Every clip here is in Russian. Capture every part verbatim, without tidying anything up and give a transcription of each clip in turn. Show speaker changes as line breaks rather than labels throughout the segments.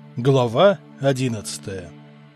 Глава одиннадцатая.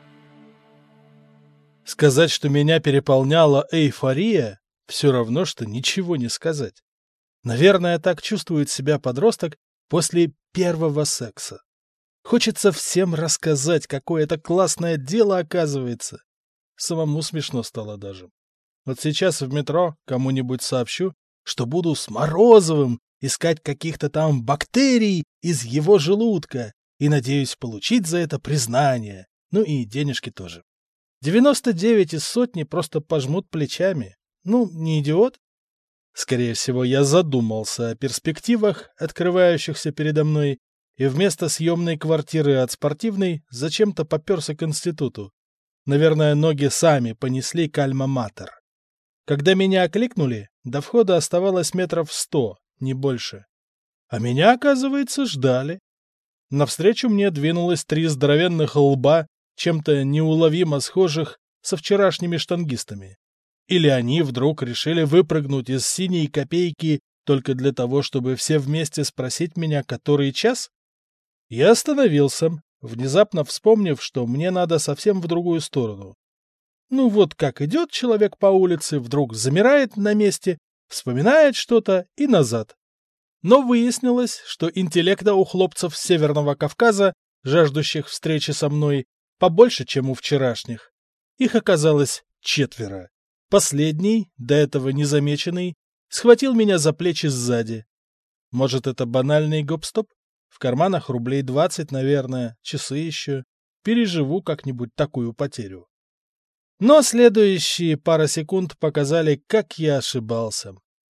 Сказать, что меня переполняла эйфория, все равно, что ничего не сказать. Наверное, так чувствует себя подросток после первого секса. Хочется всем рассказать, какое это классное дело оказывается. Самому смешно стало даже. Вот сейчас в метро кому-нибудь сообщу, что буду с Морозовым искать каких-то там бактерий из его желудка и надеюсь получить за это признание, ну и денежки тоже. девяносто девять из сотни просто пожмут плечами. Ну, не идиот? Скорее всего, я задумался о перспективах, открывающихся передо мной, и вместо съемной квартиры от спортивной зачем-то попёрся к институту. Наверное, ноги сами понесли к альма-матер. Когда меня окликнули, до входа оставалось метров сто, не больше. А меня, оказывается, ждали. Навстречу мне двинулось три здоровенных лба, чем-то неуловимо схожих со вчерашними штангистами. Или они вдруг решили выпрыгнуть из синей копейки только для того, чтобы все вместе спросить меня, который час? Я остановился, внезапно вспомнив, что мне надо совсем в другую сторону. Ну вот как идет человек по улице, вдруг замирает на месте, вспоминает что-то и назад. Но выяснилось, что интеллекта у хлопцев с Северного Кавказа, жаждущих встречи со мной, побольше, чем у вчерашних. Их оказалось четверо. Последний, до этого незамеченный, схватил меня за плечи сзади. Может, это банальный гоп-стоп? В карманах рублей двадцать, наверное, часы еще. Переживу как-нибудь такую потерю. Но следующие пара секунд показали, как я ошибался.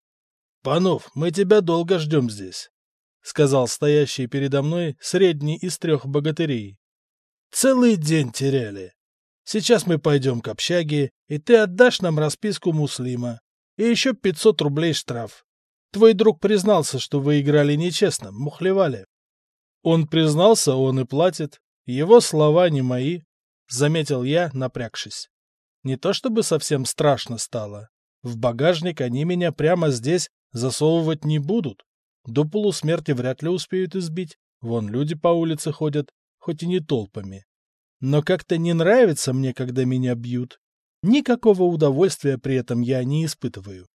«Панов, мы тебя долго ждем здесь», — сказал стоящий передо мной средний из трех богатырей. «Целый день теряли. Сейчас мы пойдем к общаге, и ты отдашь нам расписку Муслима. И еще пятьсот рублей штраф. Твой друг признался, что вы играли нечестно, мухлевали». «Он признался, он и платит. Его слова не мои», — заметил я, напрягшись. Не то чтобы совсем страшно стало. В багажник они меня прямо здесь засовывать не будут. До полусмерти вряд ли успеют избить. Вон люди по улице ходят, хоть и не толпами. Но как-то не нравится мне, когда меня бьют. Никакого удовольствия при этом я не испытываю.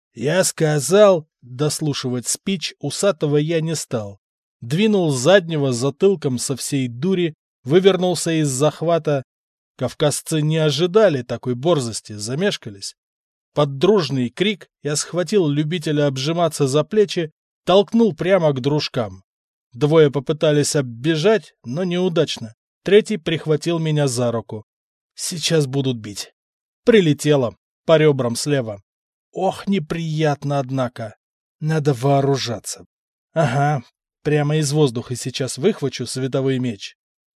Я сказал, дослушивать спич усатого я не стал. Двинул с заднего затылком со всей дури, вывернулся из захвата. Кавказцы не ожидали такой борзости, замешкались. Под дружный крик я схватил любителя обжиматься за плечи, толкнул прямо к дружкам. Двое попытались оббежать, но неудачно. Третий прихватил меня за руку. Сейчас будут бить. Прилетело. По ребрам слева. Ох, неприятно, однако. Надо вооружаться. Ага, прямо из воздуха сейчас выхвачу световой меч.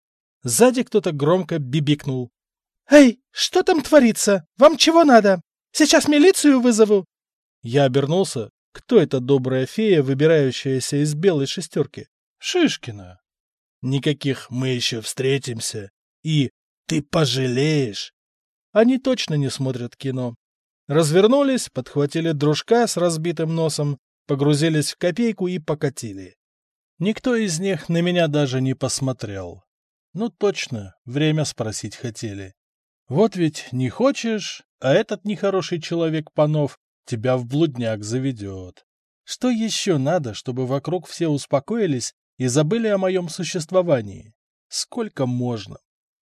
Сзади кто-то громко бибикнул. «Эй, что там творится? Вам чего надо? Сейчас милицию вызову!» Я обернулся. Кто эта добрая фея, выбирающаяся из белой шестерки? Шишкина. Никаких «мы еще встретимся» и «ты пожалеешь». Они точно не смотрят кино. Развернулись, подхватили дружка с разбитым носом, погрузились в копейку и покатили. Никто из них на меня даже не посмотрел. Ну точно, время спросить хотели. Вот ведь не хочешь, а этот нехороший человек Панов тебя в блудняк заведет. Что еще надо, чтобы вокруг все успокоились и забыли о моем существовании? Сколько можно?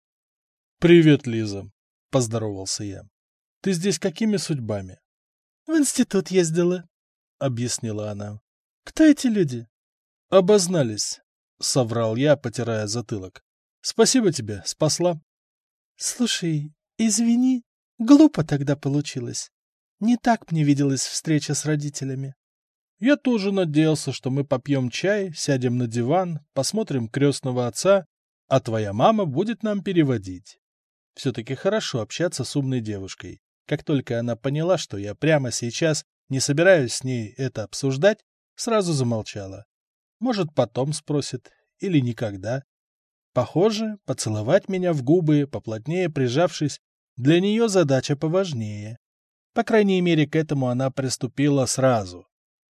«Привет, Лиза», — поздоровался я. «Ты здесь какими судьбами?» «В институт ездила», — объяснила она. «Кто эти люди?» «Обознались», — соврал я, потирая затылок. «Спасибо тебе, спасла». «Слушай, извини, глупо тогда получилось. Не так мне виделась встреча с родителями». «Я тоже надеялся, что мы попьем чай, сядем на диван, посмотрим «Крестного отца», а твоя мама будет нам переводить. Все-таки хорошо общаться с умной девушкой. Как только она поняла, что я прямо сейчас не собираюсь с ней это обсуждать, сразу замолчала. Может, потом спросит, или никогда. Похоже, поцеловать меня в губы, поплотнее прижавшись, для нее задача поважнее. По крайней мере, к этому она приступила сразу.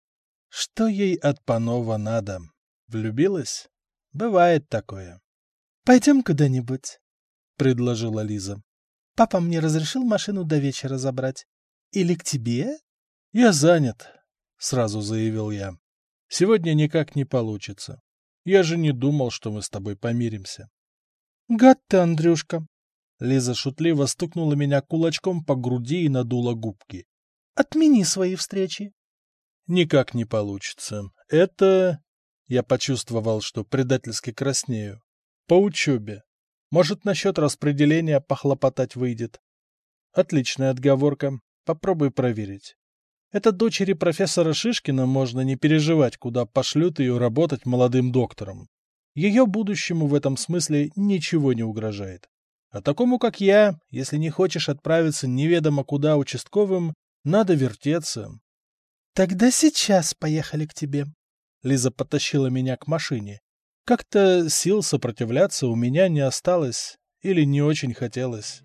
Что ей от Панова надо? Влюбилась? Бывает такое.
Пойдем куда-нибудь, — предложила Лиза. Папа мне разрешил машину до вечера забрать. Или к тебе?
Я занят, — сразу заявил я. Сегодня никак не получится. Я же не думал, что мы с тобой помиримся.
Гад ты, Андрюшка.
Лиза шутливо стукнула меня кулачком по груди и надула губки.
Отмени свои встречи.
Никак не получится. Это... Я почувствовал, что предательски краснею. По учебе. Может, насчет распределения похлопотать выйдет. Отличная отговорка. Попробуй проверить. Это дочери профессора Шишкина, можно не переживать, куда пошлют ее работать молодым доктором. Ее будущему в этом смысле ничего не угрожает. А такому, как я, если не хочешь отправиться неведомо куда участковым, надо вертеться.
Тогда сейчас поехали к тебе.
Лиза потащила меня к машине. Как-то сил сопротивляться у меня не осталось или не очень хотелось.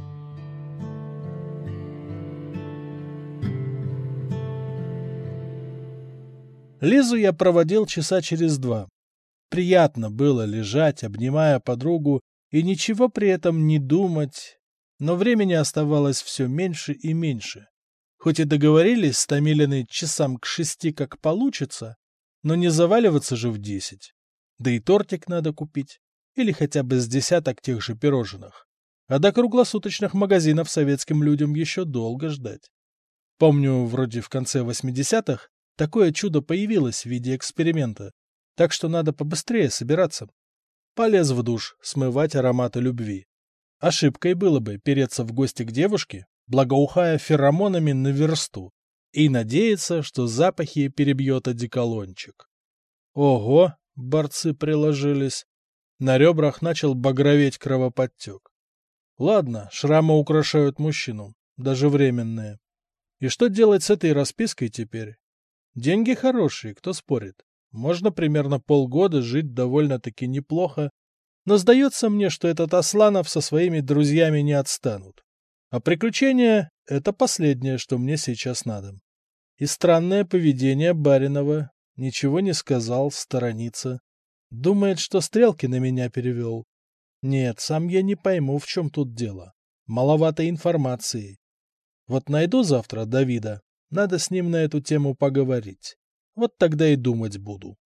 Лизу я проводил часа через два. Приятно было лежать, обнимая подругу, и ничего при этом не думать, но времени оставалось все меньше и меньше. Хоть и договорились с Томилиной часам к шести как получится, но не заваливаться же в десять. Да и тортик надо купить, или хотя бы с десяток тех же пирожных. А до круглосуточных магазинов советским людям еще долго ждать. Помню, вроде в конце восьмидесятых такое чудо появилось в виде эксперимента, так что надо побыстрее собираться. Полез в душ, смывать ароматы любви. Ошибкой было бы переться в гости к девушке, благоухая феромонами на версту, и надеяться, что запахи перебьет одеколончик. Ого, борцы приложились. На ребрах начал багроветь кровоподтек. Ладно, шрамы украшают мужчину, даже временные. И что делать с этой распиской теперь? Деньги хорошие, кто спорит. Можно примерно полгода жить довольно-таки неплохо, но сдается мне, что этот Асланов со своими друзьями не отстанут. А приключения — это последнее, что мне сейчас надо. И странное поведение Баринова. Ничего не сказал, сторонится. Думает, что стрелки на меня перевел. Нет, сам я не пойму, в чем тут дело. Маловато информации. Вот найду завтра Давида, надо с ним на эту тему поговорить. Вот тогда и думать буду.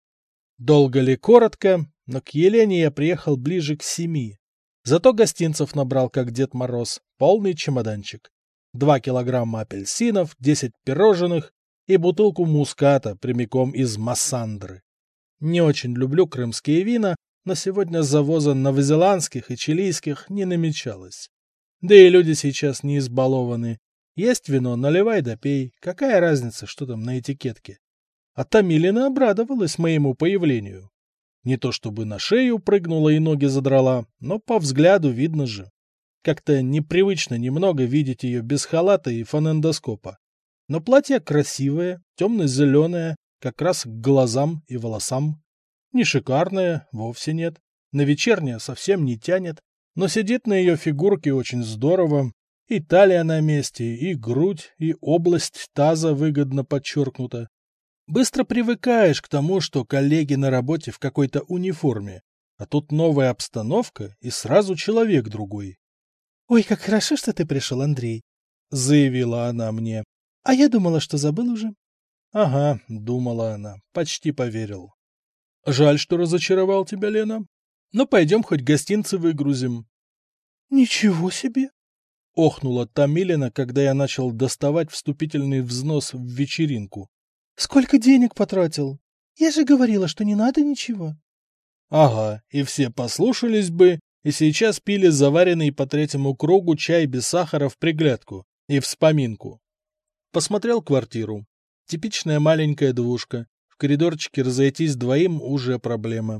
Долго ли, коротко, но к Елене я приехал ближе к семи. Зато гостинцев набрал, как Дед Мороз, полный чемоданчик. Два килограмма апельсинов, десять пирожных и бутылку муската прямиком из Массандры. Не очень люблю крымские вина, но сегодня завоза новозеландских и чилийских не намечалось. Да и люди сейчас не избалованы. Есть вино, наливай да пей. Какая разница, что там на этикетке? А Томилина обрадовалась моему появлению. Не то чтобы на шею прыгнула и ноги задрала, но по взгляду видно же. Как-то непривычно немного видеть ее без халата и фонендоскопа. Но платье красивое, темно-зеленое, как раз к глазам и волосам. Не шикарное, вовсе нет. На вечернее совсем не тянет, но сидит на ее фигурке очень здорово. И талия на месте, и грудь, и область таза выгодно подчеркнута. Быстро привыкаешь к тому, что коллеги на работе в какой-то униформе, а тут новая обстановка и сразу человек другой.
— Ой, как хорошо, что ты пришел, Андрей,
— заявила она мне.
— А я думала, что забыл уже.
— Ага, думала она, почти поверил. — Жаль, что разочаровал тебя, Лена. Но пойдем хоть гостинцы выгрузим.
— Ничего себе!
— охнула Томилина, когда я начал доставать вступительный взнос в вечеринку.
— Сколько денег потратил? Я же говорила, что не надо ничего.
— Ага, и все послушались бы, и сейчас пили заваренный по третьему кругу чай без сахара в приглядку и вспоминку. Посмотрел квартиру. Типичная маленькая двушка. В коридорчике разойтись двоим уже проблема.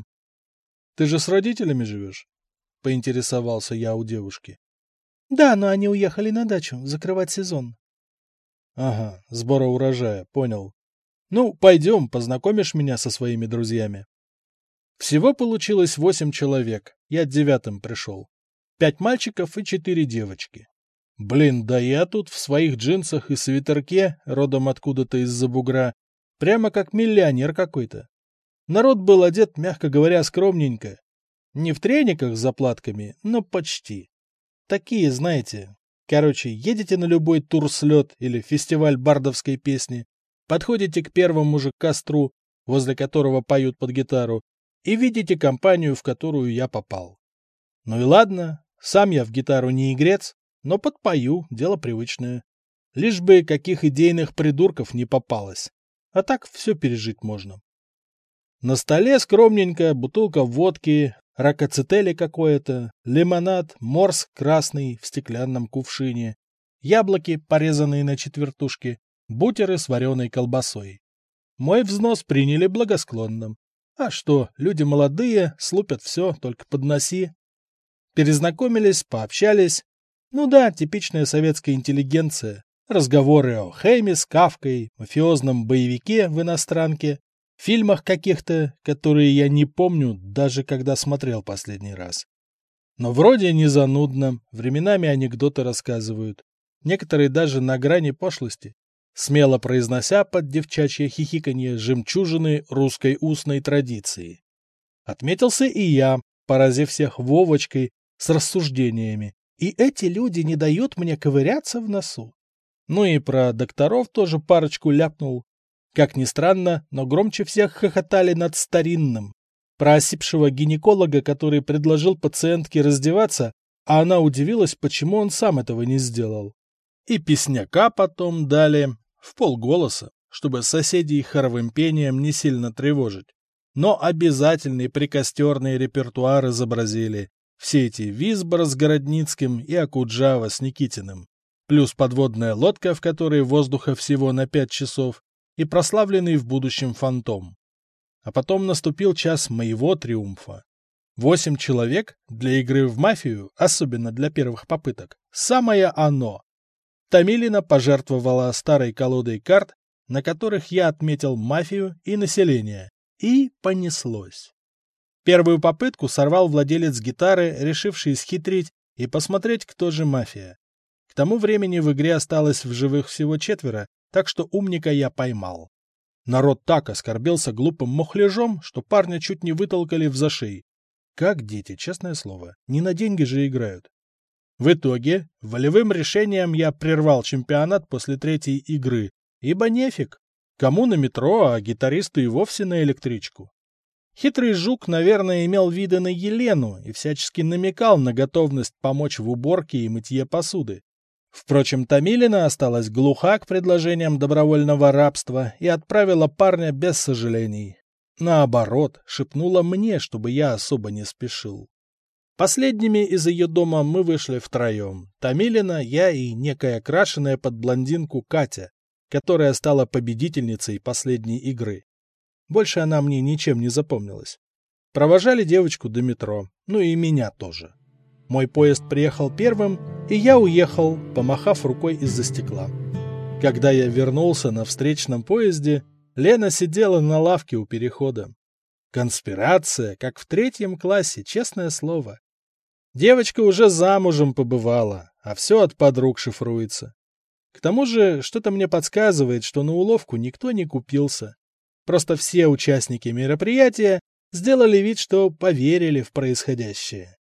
— Ты же с родителями живешь? — поинтересовался я у девушки.
— Да, но они уехали на дачу, закрывать сезон.
— Ага, сбора урожая, понял. Ну, пойдем, познакомишь меня со своими друзьями. Всего получилось восемь человек, я девятым пришел. Пять мальчиков и четыре девочки. Блин, да я тут в своих джинсах и свитерке, родом откуда-то из-за бугра, прямо как миллионер какой-то. Народ был одет, мягко говоря, скромненько. Не в трениках с заплатками, но почти. Такие, знаете. Короче, едете на любой турслет или фестиваль бардовской песни, подходите к первому же костру, возле которого поют под гитару, и видите компанию, в которую я попал. Ну и ладно, сам я в гитару не игрец, но подпою, дело привычное. Лишь бы каких идейных придурков не попалось. А так все пережить можно. На столе скромненько бутылка водки, ракоцетели какое-то, лимонад, морс красный в стеклянном кувшине, яблоки, порезанные на четвертушки, бутеры с вареной колбасой. Мой взнос приняли благосклонно. А что, люди молодые, слупят все, только подноси. Перезнакомились, пообщались. Ну да, типичная советская интеллигенция. Разговоры о Хэме с Кафкой, мафиозном боевике в иностранке, фильмах каких-то, которые я не помню, даже когда смотрел последний раз. Но вроде не занудно, временами анекдоты рассказывают. Некоторые даже на грани пошлости, смело произнося под девчачье хихиканье жемчужины русской устной традиции. Отметился и я, поразив всех Вовочкой с рассуждениями. И эти люди не дают мне ковыряться в носу. Ну и про докторов тоже парочку ляпнул. Как ни странно, но громче всех хохотали над старинным. Про осипшего гинеколога, который предложил пациентке раздеваться, а она удивилась, почему он сам этого не сделал. И песняка потом дали, в полголоса, чтобы соседей хоровым пением не сильно тревожить. Но обязательный прикостерный репертуар изобразили. Все эти Визбор с Городницким и Акуджава с Никитиным. Плюс подводная лодка, в которой воздуха всего на пять часов, и прославленный в будущем фантом. А потом наступил час моего триумфа. Восемь человек для игры в мафию, особенно для первых попыток, самое оно. Томилина пожертвовала старой колодой карт, на которых я отметил мафию и население. И понеслось. Первую попытку сорвал владелец гитары, решивший схитрить и посмотреть, кто же мафия. К тому времени в игре осталось в живых всего четверо, так что умника я поймал. Народ так оскорбился глупым мухляжом, что парня чуть не вытолкали в зашей. Как дети, честное слово, не на деньги же играют. В итоге, волевым решением я прервал чемпионат после третьей игры, ибо нефиг. Кому на метро, а гитаристу и вовсе на электричку. Хитрый жук, наверное, имел виды на Елену и всячески намекал на готовность помочь в уборке и мытье посуды. Впрочем, Томилина осталась глуха к предложениям добровольного рабства и отправила парня без сожалений. Наоборот, шепнула мне, чтобы я особо не спешил. Последними из ее дома мы вышли втроем. Томилина, я и некая крашеная под блондинку Катя, которая стала победительницей последней игры. Больше она мне ничем не запомнилась. Провожали девочку до метро, ну и меня тоже. Мой поезд приехал первым, и я уехал, помахав рукой из-за стекла. Когда я вернулся на встречном поезде, Лена сидела на лавке у перехода. Конспирация, как в третьем классе, честное слово. Девочка уже замужем побывала, а все от подруг шифруется. К тому же, что-то мне подсказывает, что на уловку никто не купился. Просто все участники мероприятия сделали вид, что поверили в происходящее.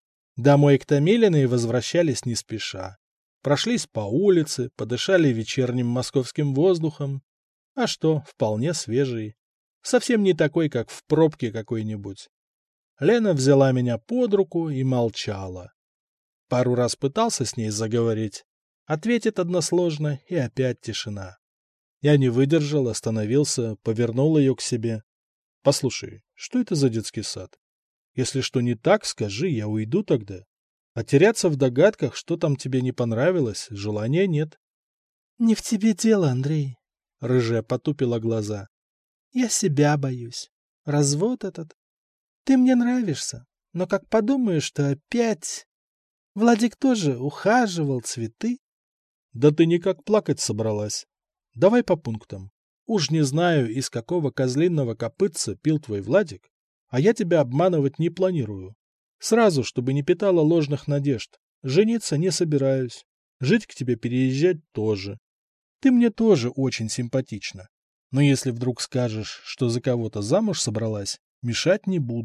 Домой к Томилиной возвращались не спеша. Прошлись по улице, подышали вечерним московским воздухом. А что, вполне свежий. Совсем не такой, как в пробке какой-нибудь. Лена взяла меня под руку и молчала. Пару раз пытался с ней заговорить. Ответит односложно, и опять тишина. Я не выдержал, остановился, повернул ее к себе. — Послушай, что это за детский сад? Если что не так, скажи, я уйду тогда. А теряться в догадках, что там тебе не понравилось, желания нет. — Не в тебе дело, Андрей. Рыжая потупила глаза. — Я себя боюсь. Развод этот. Ты мне нравишься, но как подумаешь, что опять... Владик тоже ухаживал, цветы. — Да ты никак плакать собралась. Давай по пунктам. Уж не знаю, из какого козлиного копытца пил твой Владик, а я тебя обманывать не планирую. Сразу, чтобы не питала ложных надежд. Жениться не собираюсь. Жить к тебе переезжать тоже. Ты мне тоже очень симпатична. Но если вдруг скажешь, что за кого-то замуж собралась, мешать не буду.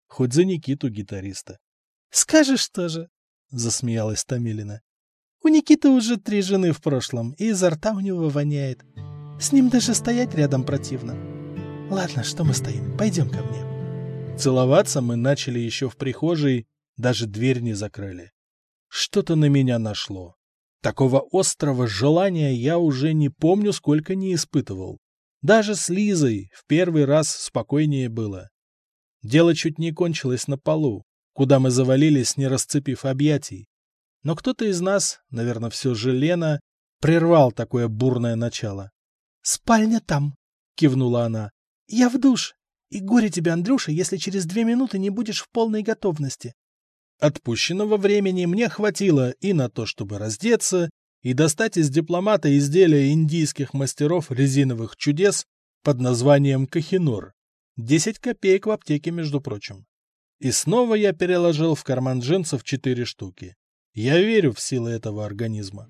Хоть за Никиту гитариста.
Скажешь тоже, засмеялась Томилина. У Никиты уже три жены в прошлом, и изо рта у него воняет. С ним даже стоять рядом противно. Ладно, что мы стоим, пойдем ко мне.
Целоваться мы начали еще в прихожей, даже дверь не закрыли. Что-то на меня нашло. Такого острого желания я уже не помню, сколько не испытывал. Даже с Лизой в первый раз спокойнее было. Дело чуть не кончилось на полу, куда мы завалились, не расцепив объятий. Но кто-то из нас, наверное, все же Лена, прервал такое бурное начало.
«Спальня там», — кивнула она. «Я в душ. И горе тебе, Андрюша, если через две минуты не будешь в полной готовности».
Отпущенного времени мне хватило и на то, чтобы раздеться, и достать из дипломата изделия индийских мастеров резиновых чудес под названием Кохинур. Десять копеек в аптеке, между прочим. И снова я переложил в карман джинсов четыре штуки. Я верю в силы этого организма.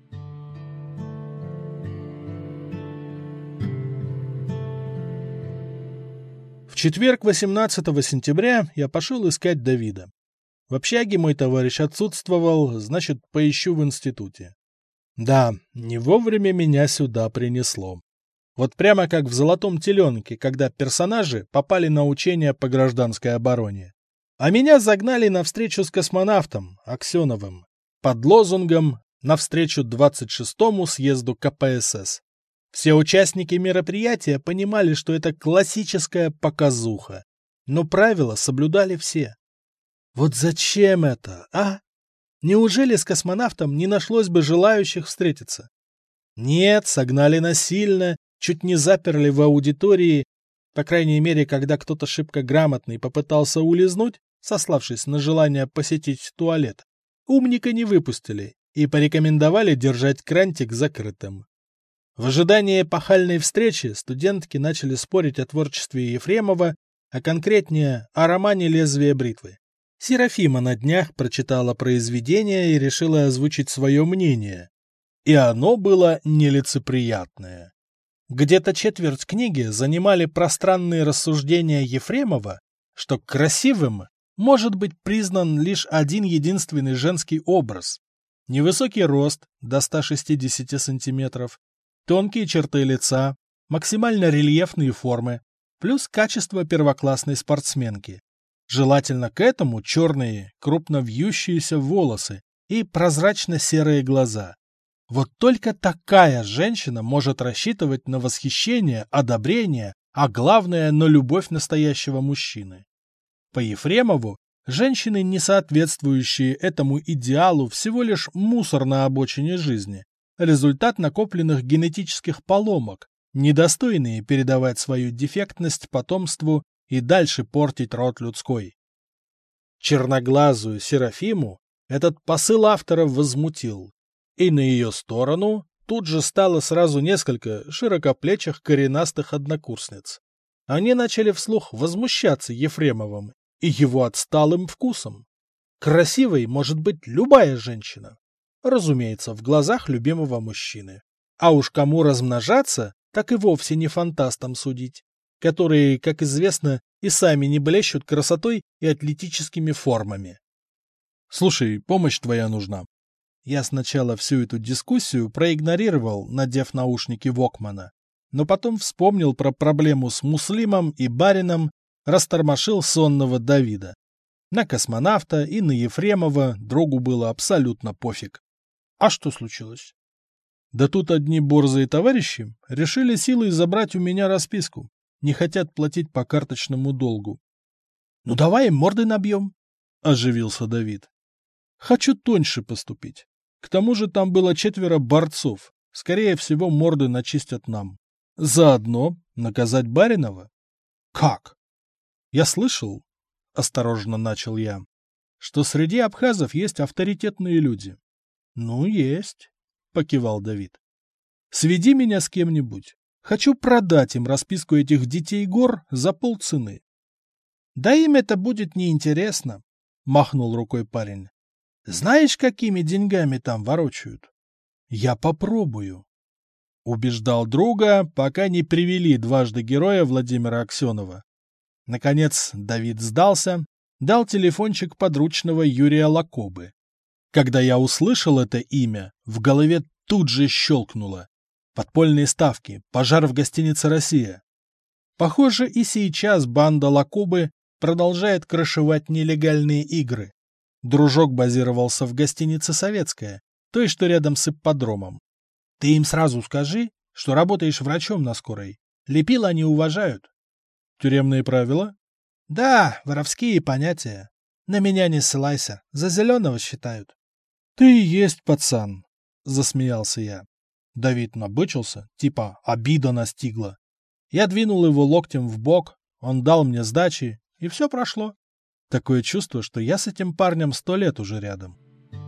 В четверг, восемнадцатого сентября, я пошел искать Давида. В общаге мой товарищ отсутствовал, значит, поищу в институте. Да, не вовремя меня сюда принесло. Вот прямо как в «Золотом теленке», когда персонажи попали на учения по гражданской обороне. А меня загнали на встречу с космонавтом Аксеновым под лозунгом «Навстречу двадцать шестому съезду ка пэ эс эс». Все участники мероприятия понимали, что это классическая показуха, но правила соблюдали все. Вот зачем это, а? Неужели с космонавтом не нашлось бы желающих встретиться? Нет, согнали насильно, чуть не заперли в аудитории, по крайней мере, когда кто-то шибко грамотный попытался улизнуть, сославшись на желание посетить туалет. Умника не выпустили и порекомендовали держать крантик закрытым. В ожидании эпохальной встречи студентки начали спорить о творчестве Ефремова, а конкретнее о романе «Лезвие бритвы». Серафима на днях прочитала произведение и решила озвучить свое мнение. И оно было нелицеприятное. Где-то четверть книги занимали пространные рассуждения Ефремова, что красивым может быть признан лишь один единственный женский образ. Невысокий рост до ста шестидесяти сантиметров, тонкие черты лица, максимально рельефные формы, плюс качество первоклассной спортсменки. Желательно к этому черные, крупно вьющиеся волосы и прозрачно-серые глаза. Вот только такая женщина может рассчитывать на восхищение, одобрение, а главное, на любовь настоящего мужчины. По Ефремову, женщины, не соответствующие этому идеалу, всего лишь мусор на обочине жизни, результат накопленных генетических поломок, недостойные передавать свою дефектность потомству и дальше портить род людской. Черноглазую Серафиму этот посыл автора возмутил, и на ее сторону тут же стало сразу несколько широкоплечих коренастых однокурсниц. Они начали вслух возмущаться Ефремовым и его отсталым вкусом. Красивой может быть любая женщина. Разумеется, в глазах любимого мужчины. А уж кому размножаться, так и вовсе не фантастам судить, которые, как известно, и сами не блещут красотой и атлетическими формами. Слушай, помощь твоя нужна. Я сначала всю эту дискуссию проигнорировал, надев наушники Вокмана, но потом вспомнил про проблему с Муслимом и барином, растормошил сонного Давида. На космонавта и на Ефремова другу было абсолютно пофиг. А что случилось? Да тут одни борзые товарищи решили силой забрать у меня расписку. Не хотят платить по карточному долгу. — Ну давай им морды набьем, — оживился Давид. — Хочу тоньше поступить. К тому же там было четверо борцов. Скорее всего, морды начистят нам. Заодно наказать Баринова. — Как? — Я слышал, — осторожно начал я, — что среди абхазов есть авторитетные люди. — Ну, есть, — покивал Давид. — Сведи меня с кем-нибудь. Хочу продать им расписку этих детей гор за полцены. — Да им это будет неинтересно, — махнул рукой парень. — Знаешь, какими деньгами там ворочают? — Я попробую. Убеждал друга, пока не привели дважды героя Владимира Аксенова. Наконец Давид сдался, дал телефончик подручного Юрия Лакобы. Когда я услышал это имя, в голове тут же щелкнуло. Подпольные ставки, пожар в гостинице «Россия». Похоже, и сейчас банда Лакобы продолжает крышевать нелегальные игры. Дружок базировался в гостинице «Советская», той, что рядом с ипподромом. Ты им сразу скажи, что работаешь врачом на скорой. Лепил они уважают. Тюремные правила? Да, воровские понятия. На меня не ссылайся, за зеленого считают. Ты и есть пацан, засмеялся я. Давид набычился, типа обида настигла. Я двинул его локтем в бок, он дал мне сдачи, и все прошло. Такое чувство, что я с этим парнем сто лет уже рядом.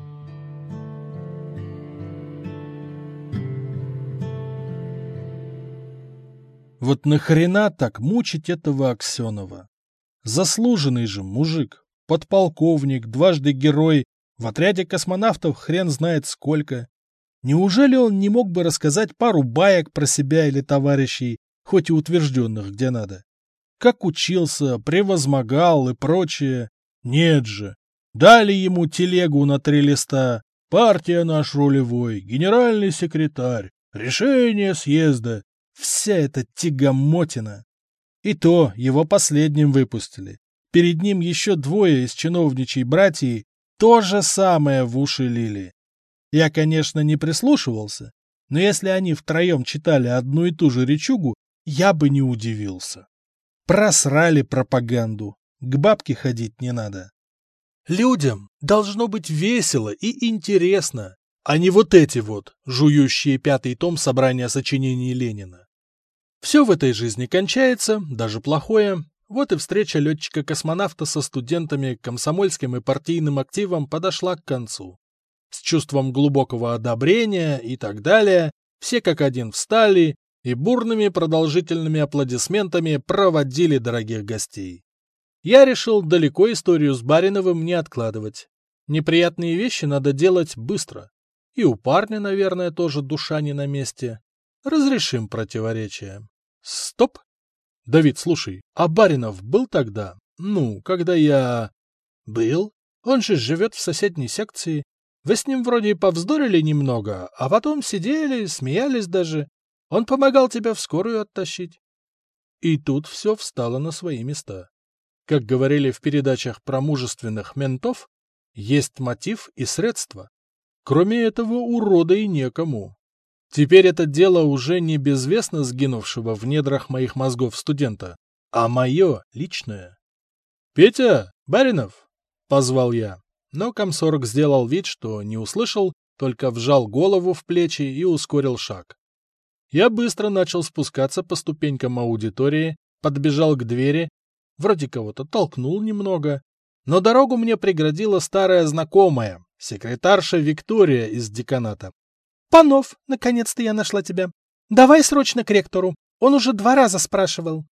Вот нахрена так мучить этого Аксенова? Заслуженный же мужик, подполковник, дважды герой, в отряде космонавтов хрен знает сколько. Неужели он не мог бы рассказать пару баек про себя или товарищей, хоть и утвержденных где надо? Как учился, превозмогал и прочее? Нет же. Дали ему телегу на три листа. Партия наш рулевой, генеральный секретарь, решение съезда. Вся эта тягомотина. И то его последним выпустили. Перед ним еще двое из чиновничьей братьи то же самое в уши лили. Я, конечно, не прислушивался, но если они втроем читали одну и ту же речугу, я бы не удивился. Просрали пропаганду. К бабке ходить не надо. Людям должно быть весело и интересно, а не вот эти вот, жующие пятый том собрания сочинений Ленина. Все в этой жизни кончается, даже плохое. Вот и встреча летчика-космонавта со студентами, комсомольским и партийным активом подошла к концу. С чувством глубокого одобрения и так далее, все как один встали и бурными продолжительными аплодисментами проводили дорогих гостей. Я решил далеко историю с Бариновым не откладывать. Неприятные вещи надо делать быстро. И у парня, наверное, тоже душа не на месте. Разрешим противоречия. Стоп! Давид, слушай, а Баринов был тогда? Ну, когда я... Был. Он же живет в соседней секции. Вы с ним вроде повздорили немного, а потом сидели, смеялись даже. Он помогал тебя в скорую оттащить. И тут все встало на свои места. Как говорили в передачах про мужественных ментов, есть мотив и средства. Кроме этого урода и некому. Теперь это дело уже не безвестно сгинувшего в недрах моих мозгов студента, а мое личное. «Петя! Баринов!» — позвал я, но комсорг сделал вид, что не услышал, только вжал голову в плечи и ускорил шаг. Я быстро начал спускаться по ступенькам аудитории, подбежал к двери, вроде кого-то толкнул немного, но дорогу мне преградила старая знакомая, секретарша Виктория из деканата. «Панов, наконец-то я нашла тебя. Давай срочно к ректору. Он уже два раза спрашивал».